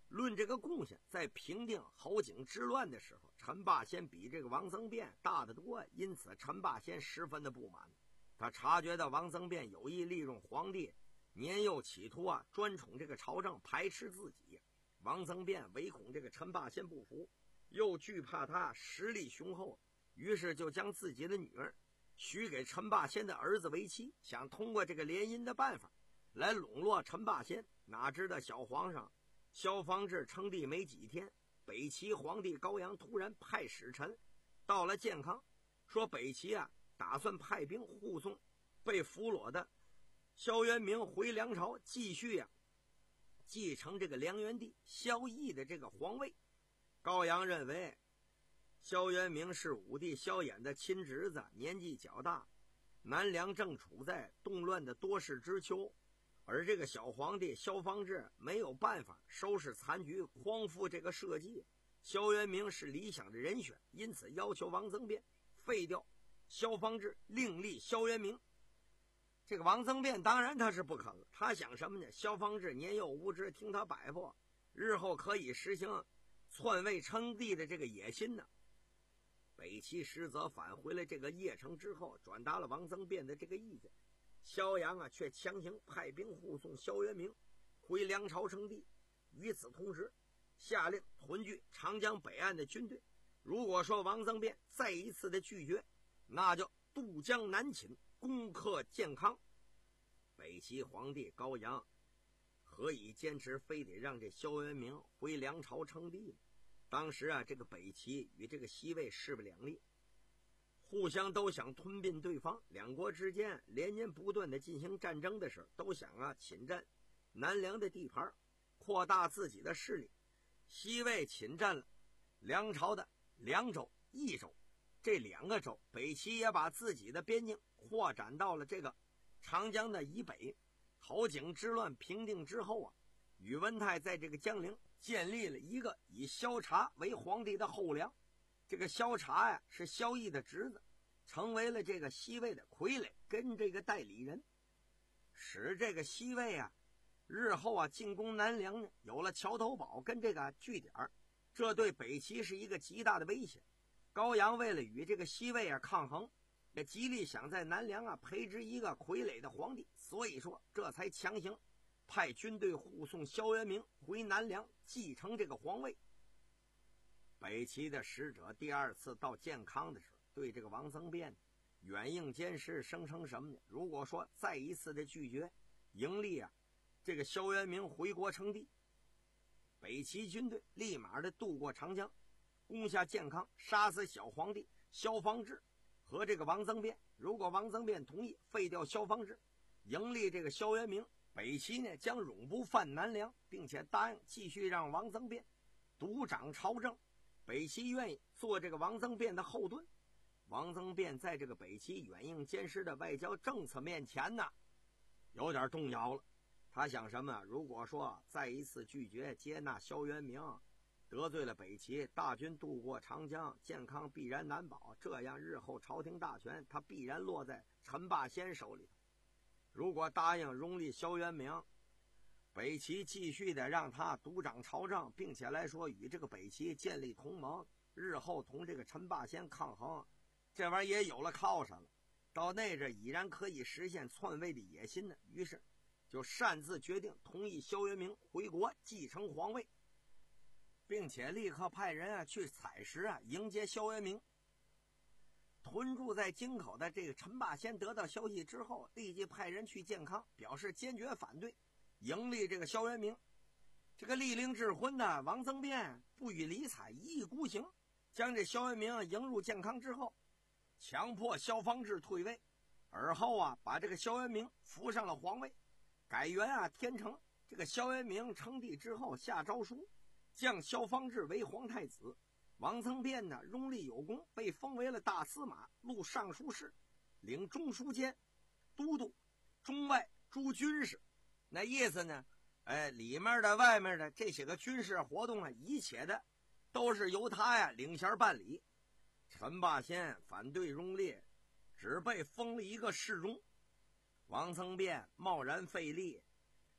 论这个贡献，在平定侯景之乱的时候，陈霸先比这个王增辩大得多，因此陈霸先十分的不满。他察觉到王增辩有意利用皇帝年幼，企图啊专宠这个朝政，排斥自己。王增辩唯恐这个陈霸先不服，又惧怕他实力雄厚，于是就将自己的女儿许给陈霸先的儿子为妻，想通过这个联姻的办法来笼络陈霸先。哪知道小皇上萧方智称帝没几天，北齐皇帝高阳突然派使臣到了建康，说北齐啊打算派兵护送被俘虏的萧渊明回梁朝，继续啊继承这个梁元帝萧绎的这个皇位。高阳认为萧渊明是武帝萧衍的亲侄子，年纪较大，南梁正处在动乱的多事之秋，而这个小皇帝萧方智没有办法收拾残局，匡复这个社稷，萧渊明是理想的人选，因此要求王增辩废掉萧方智，另立萧渊明。这个王增辩当然他是不肯了，他想什么呢？萧方智年幼无知，听他摆布，日后可以实行篡位称帝的这个野心呢。北齐使者返回了这个邺城之后，转达了王增辩的这个意见。萧阳啊，却强行派兵护送萧渊明回梁朝称帝。与此同时，下令屯聚长江北岸的军队。如果说王增辩再一次的拒绝，那就渡江南侵，攻克建康。北齐皇帝高阳何以坚持非得让这萧渊明回梁朝称帝呢？当时啊，这个北齐与这个西魏势不两立，互相都想吞并对方，两国之间连年不断的进行战争的时候，都想啊侵占南梁的地盘，扩大自己的势力。西魏侵占了梁朝的凉州、益州这两个州，北齐也把自己的边境扩展到了这个长江的以北。侯景之乱平定之后啊，宇文泰在这个江陵建立了一个以萧察为皇帝的后梁。这个萧察呀是萧绎的侄子，成为了这个西魏的傀儡跟这个代理人，使这个西魏啊日后啊进攻南梁呢有了桥头堡跟这个据点，这对北齐是一个极大的威胁。高阳为了与这个西魏啊抗衡，也极力想在南梁啊培植一个傀儡的皇帝，所以说这才强行派军队护送萧渊明回南梁继承这个皇位。北齐的使者第二次到建康的时候，对这个王增辩软硬兼施，声称什么呢？如果说再一次的拒绝迎立啊这个萧渊明回国称帝，北齐军队立马的渡过长江，攻下建康，杀死小皇帝萧方智和这个王增辩。如果王增辩同意废掉萧方智，迎立这个萧渊明，北齐呢将永不犯南梁，并且答应继续让王增辩独掌朝政。北齐愿意做这个王增辩的后盾。王增辩在这个北齐软硬兼施的外交政策面前呢，有点动摇了。他想什么？如果说再一次拒绝接纳萧渊明，得罪了北齐，大军渡过长江，建康必然难保，这样日后朝廷大权他必然落在陈霸先手里。如果答应拥立萧渊明，北齐继续的让他独掌朝政，并且来说与这个北齐建立同盟，日后同这个陈霸先抗衡，这玩意儿也有了靠山了，到那阵已然可以实现篡位的野心呢。于是就擅自决定同意萧渊明回国继承皇位，并且立刻派人啊去采石啊迎接萧渊明。屯驻在京口的这个陈霸先得到消息之后，立即派人去建康，表示坚决反对迎立这个萧渊明。这个立令智昏的王增辩不予理睬，一意孤行，将这萧渊明迎入建康之后，强迫萧方智退位，而后啊把这个萧渊明扶上了皇位，改元啊天成。这个萧渊明称帝之后，下诏书降萧方智为皇太子。王增辩呢拥立有功，被封为了大司马、录尚书事，领中书监、都督、中外诸军事。那意思呢，哎，里面的外面的这些个军事活动啊，一切的都是由他呀领衔办理。陈霸先反对拥立，只被封了一个侍中。王增辩贸然废立，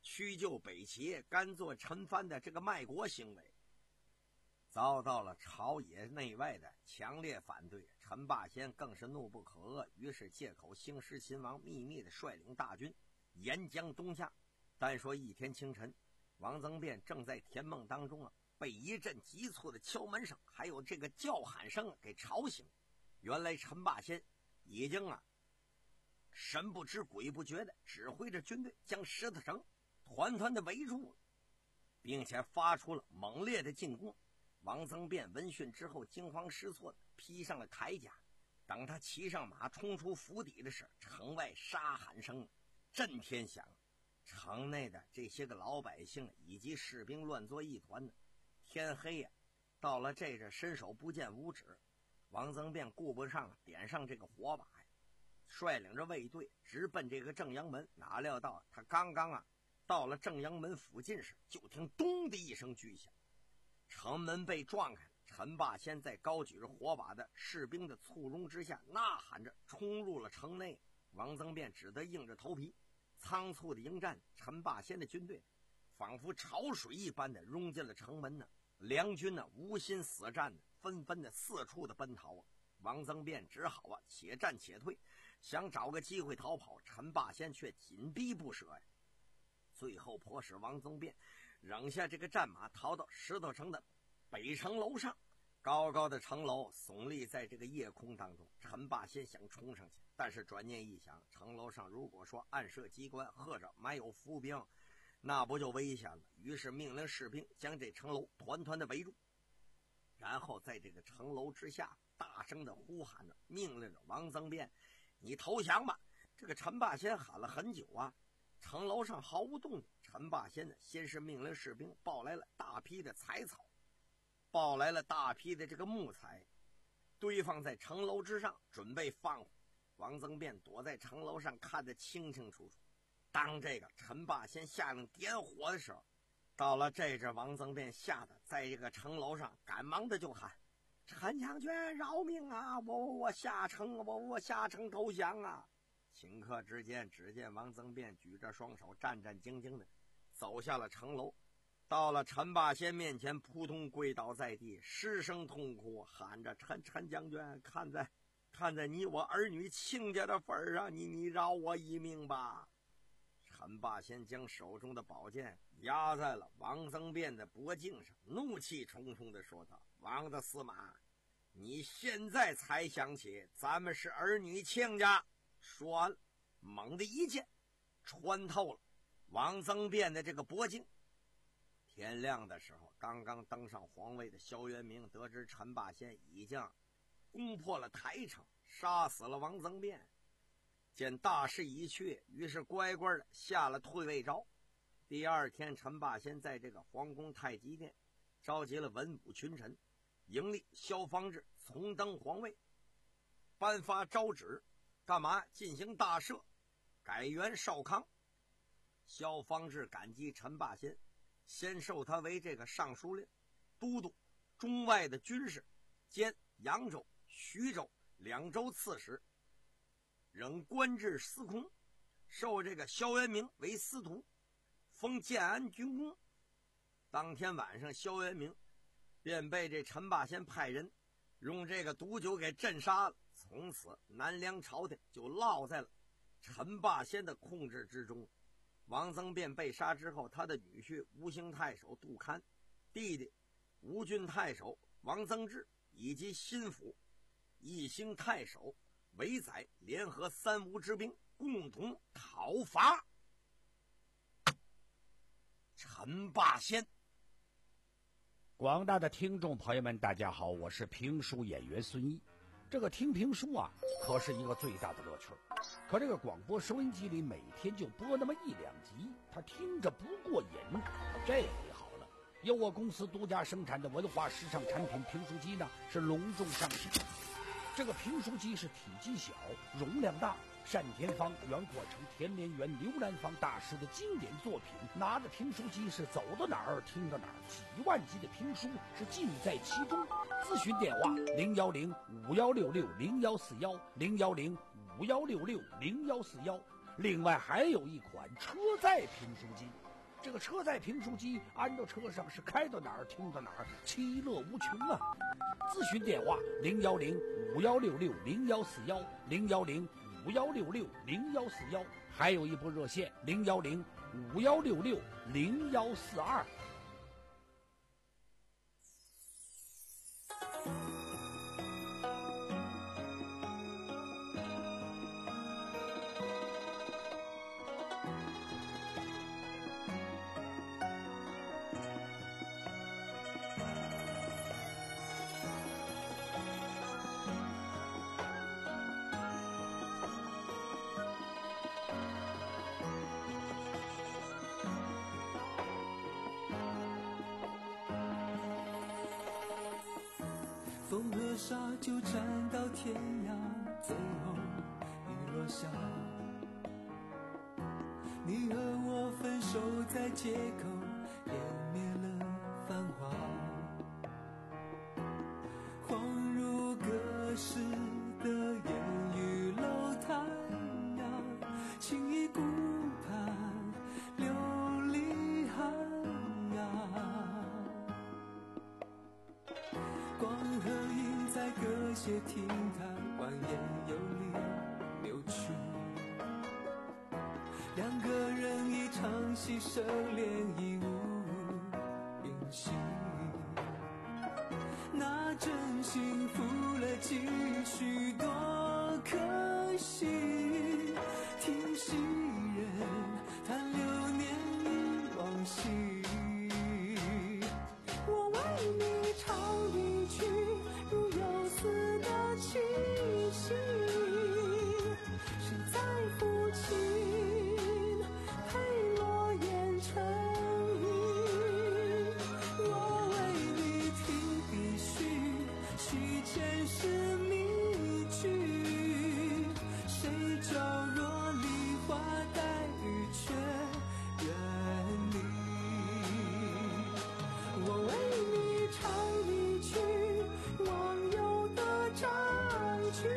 屈就北齐、甘做陈蕃的这个卖国行为，遭到了朝野内外的强烈反对。陈霸先更是怒不可遏，于是借口兴师秦王秘密的率领大军沿江东下。但说一天清晨，王增辩正在甜梦当中啊，被一阵急促的敲门声还有这个叫喊声给吵醒。原来陈霸先已经啊神不知鬼不觉的指挥着军队将石头城团团的围住了，并且发出了猛烈的进攻。王增辩闻讯之后惊慌失措的披上了铠甲，等他骑上马冲出府邸的时候，城外杀喊声震天响，城内的这些个老百姓以及士兵乱作一团呢。天黑呀、啊，到了这这伸手不见五指，王增辩顾不上点上这个火把呀，率领着卫队直奔这个正阳门。哪料到他刚刚啊到了正阳门附近时，就听咚的一声巨响，城门被撞开。陈霸先在高举着火把的士兵的簇拥之下呐喊着冲入了城内。王增辩只得硬着头皮仓促的迎战。陈霸先的军队仿佛潮水一般的冲进了城门呢，梁军呢无心死战呢，纷纷的四处的奔逃啊。王增辩只好啊且战且退，想找个机会逃跑，陈霸先却紧逼不舍呀。最后迫使王增辩扔下这个战马，逃到石头城的北城楼上。高高的城楼耸立在这个夜空当中，陈霸先想冲上去，但是转念一想，城楼上如果说暗设机关或者埋有伏兵，那不就危险了。于是命令士兵将这城楼团团的围住，然后在这个城楼之下大声的呼喊着，命令着王增辩你投降吧。这个陈霸先喊了很久啊，城楼上毫无动静。陈霸先呢先是命令士兵抱来了大批的柴草，抱来了大批的这个木材，堆放在城楼之上准备放火。王增辩躲在城楼上看得清清楚楚。当这个陈霸先下令点火的时候，到了这阵王增辩吓得在这个城楼上赶忙的就喊陈将军饶命啊，我我我下城我我下城投降啊。顷刻之间，只见王增辩举着双手战战兢兢的走下了城楼，到了陈霸先面前扑通跪倒在地，失声痛哭，喊着陈陈将军，看在看在你我儿女亲家的份上，你你饶我一命吧。陈霸先将手中的宝剑压在了王增辩的脖颈上，怒气冲冲地说道：王的司马，你现在才想起咱们是儿女亲家。说完了，猛地一剑穿透了王增辩的这个脖颈。天亮的时候，刚刚登上皇位的萧元明得知陈霸先已经攻破了台城，杀死了王增辩，见大势已去，于是乖乖的下了退位诏。第二天，陈霸先在这个皇宫太极殿召集了文武群臣，迎立萧方智重登皇位，颁发诏旨，干嘛进行大赦，改元少康。萧方智感激陈霸先，先授他为这个尚书令、都督中外的军事，兼扬州、徐州两州刺史，仍官至司空，授这个萧元明为司徒，封建安军功。当天晚上，萧元明便被这陈霸先派人用这个毒酒给镇杀了。从此南梁朝廷就落在了陈霸先的控制之中。王增辩被杀之后，他的女婿吴兴太守杜堪、弟弟吴郡太守王增志以及心腹义兴太守韦载联合三吴之兵，共同讨伐陈霸先。 广大的听众朋友们，大家好，我是评书演员孙一。这个听评书啊，可是一个最大的乐趣。可这个广播收音机里每天就播那么一两集，他听着不过瘾。这回好了，由我公司独家生产的文化时尚产品评书机呢，是隆重上市。这个评书机是体积小，容量大，单田芳、袁阔成、田连元、刘兰芳大师的经典作品。拿着评书机是走到哪儿听到哪儿，几万集的评书是尽在其中。咨询电话零幺零五幺六六零幺四幺零幺零五幺六六零幺四幺。另外还有一款车载评书机， 这个车载评书机安到车上是开到哪儿听到哪儿，其乐无穷啊！咨询电话零幺零五幺六六零幺四幺零幺零五幺六六零幺四幺，还有一部热线零幺零五幺六六零幺四二。 风和沙纠缠到天涯，最后雨落下。你和我分手在街口，湮灭了繁华。恍如隔世的烟雨楼台呀，情意顾盼流离寒呀。光和影在隔些亭台蜿蜒游离扭曲，两个人一场戏生恋已无音信，那真心付了几许多可惜，听昔人谈流年忆往昔，我为你唱一曲如游丝的气息，谁在抚琴配落雁成语，我为你听笔序，续前世谜句，谁娇若梨花带雨却远离，我为你唱一曲忘忧的战句，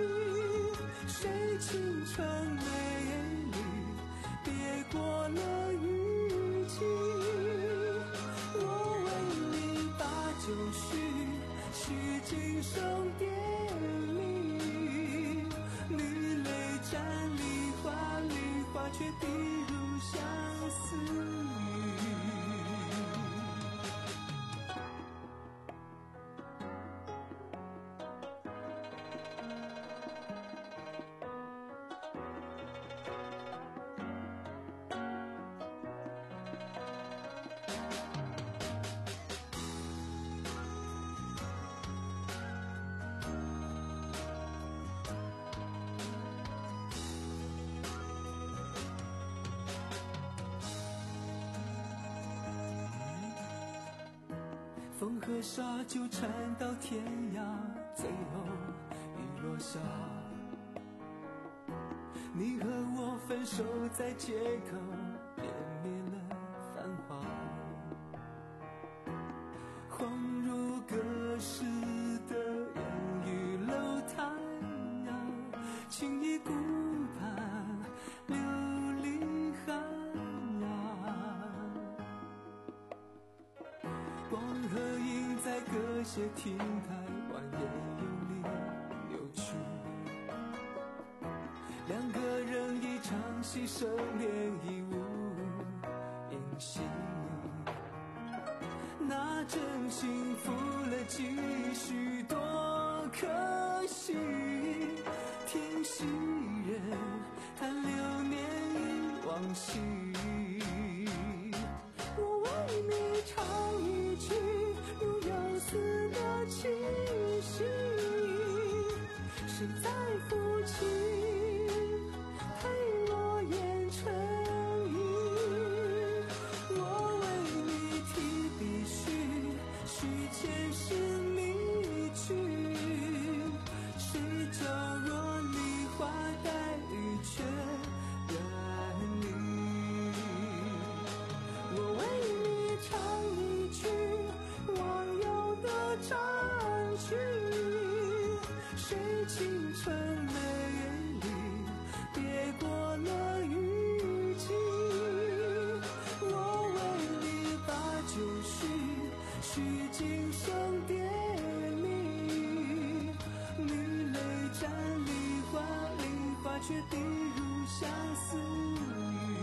谁青春美丽别过了雨季，我为你把酒续，续今生别离，绿泪沾梨花，梨花却滴入相思雨。风和沙纠缠到天涯，最后雨落下。你和我分手在街口，湮灭了繁华。恍如隔世的烟雨楼台呀，情意顾盼流离寒呀。光和影在隔些亭台蜿蜒游离扭曲，两个人一场戏生恋已无音信，那真心付了几许多可惜，听昔人谈流年忆往昔，我为你唱一曲如游丝的气息，谁在抚琴配落雁成语，我为你提笔序，续前世谜句，谁娇若梨花带雨却远离，我为你唱一曲忘忧的战句，谁青春却滴入相思雨。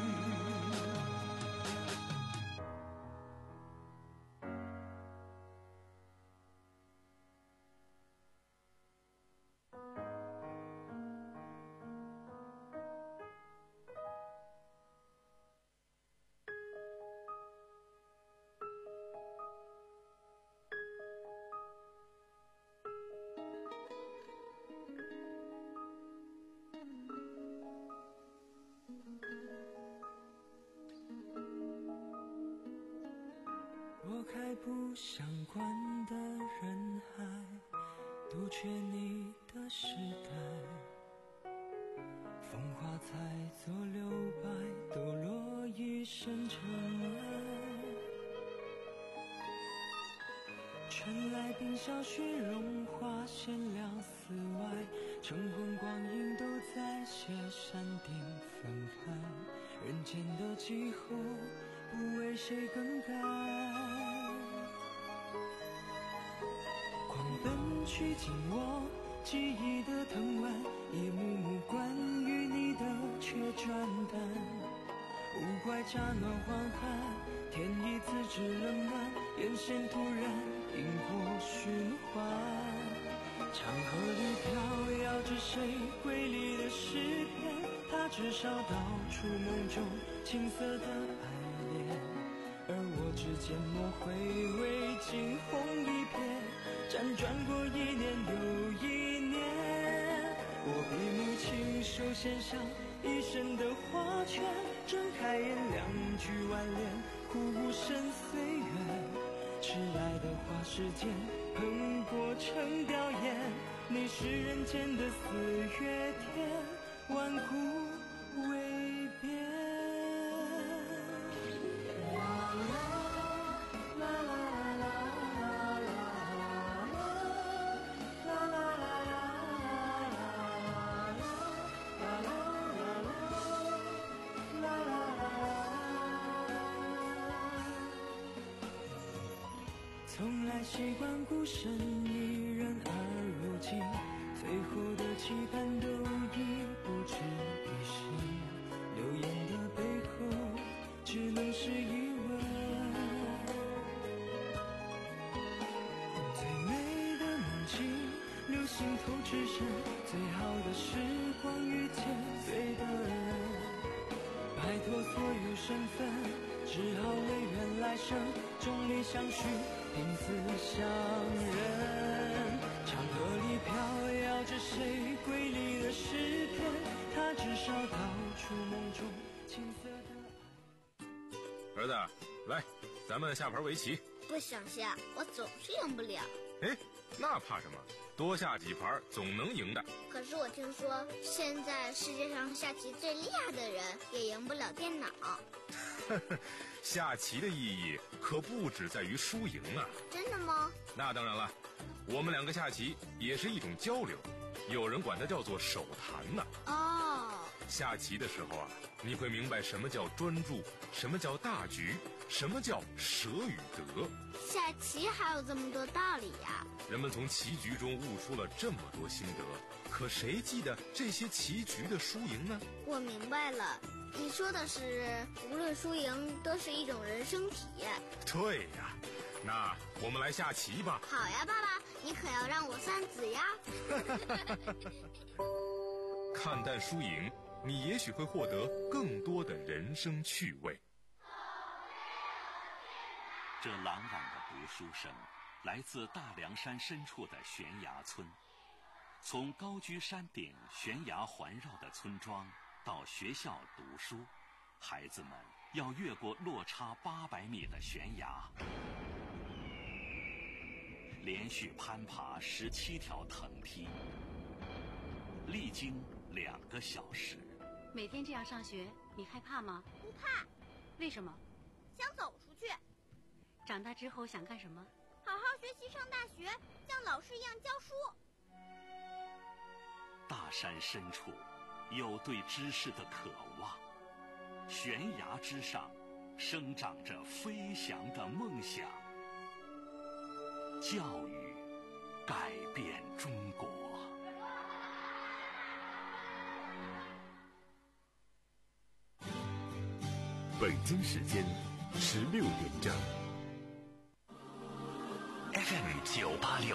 拨开不相关的人海，杜绝你的时代，风花彩作留白，抖落一身尘埃。春来冰消雪融化，闲聊寺外，晨昏光阴都在雪山顶分开，人间的气候不为谁更改。狂奔去紧握记忆的藤蔓，一幕幕关于你的却转淡。无怪乍暖还寒，天意自知冷暖，眼线突然萤火循环。长河里飘摇着谁瑰丽的诗篇，它至少道出梦中青涩的爱恋。而我只缄默回味惊鸿一瞥，辗转过一年又一年。我闭目亲手献上一生的花圈，睁开眼两句挽联，哭无声岁月。迟来的花时间喷过成凋艳，你是人间的四月天，万古未变。从来习惯孤身一人，而如今最后的期盼都已不值一生。流言的背后只能是疑问。最美的梦境流星透之身，最好的时光遇见对的人。摆脱所有身份，只好唯愿来生众里相许，凭此相认。长河里飘摇着谁瑰丽的诗篇，它至少道出梦中青涩的爱。儿子，来，咱们下盘围棋。 不想下，我总是赢不了。 哎，那怕什么？多下几盘总能赢的。 可是我听说，现在世界上下棋最厉害的人也赢不了电脑。 下棋的意义可不只在于输赢啊！ 真的吗？ 那当然了，我们两个下棋也是一种交流，有人管它叫做手谈呢。 哦， 下棋的时候啊，你会明白什么叫专注，什么叫大局，什么叫舍与得。 下棋还有这么多道理呀！ 人们从棋局中悟出了这么多心得，可谁记得这些棋局的输赢呢？ 我明白了，你说的是无论输赢都是一种人生体验。 对呀，那我们来下棋吧。 好呀，爸爸，你可要让我三子呀。 看淡输赢，你也许会获得更多的人生趣味。 这朗朗的读书声来自大凉山深处的悬崖村。从高居山顶悬崖环绕的村庄到学校读书，孩子们要越过落差八百米的悬崖，连续攀爬十七条藤梯，历经两个小时。 每天这样上学，你害怕吗？ 不怕。 为什么？ 想走出去。 长大之后想干什么？ 好好学习，上大学，像老师一样教书。 大山深处有对知识的渴望，悬崖之上生长着飞翔的梦想。教育改变中国。 北京时间十六点整。 F M 九八六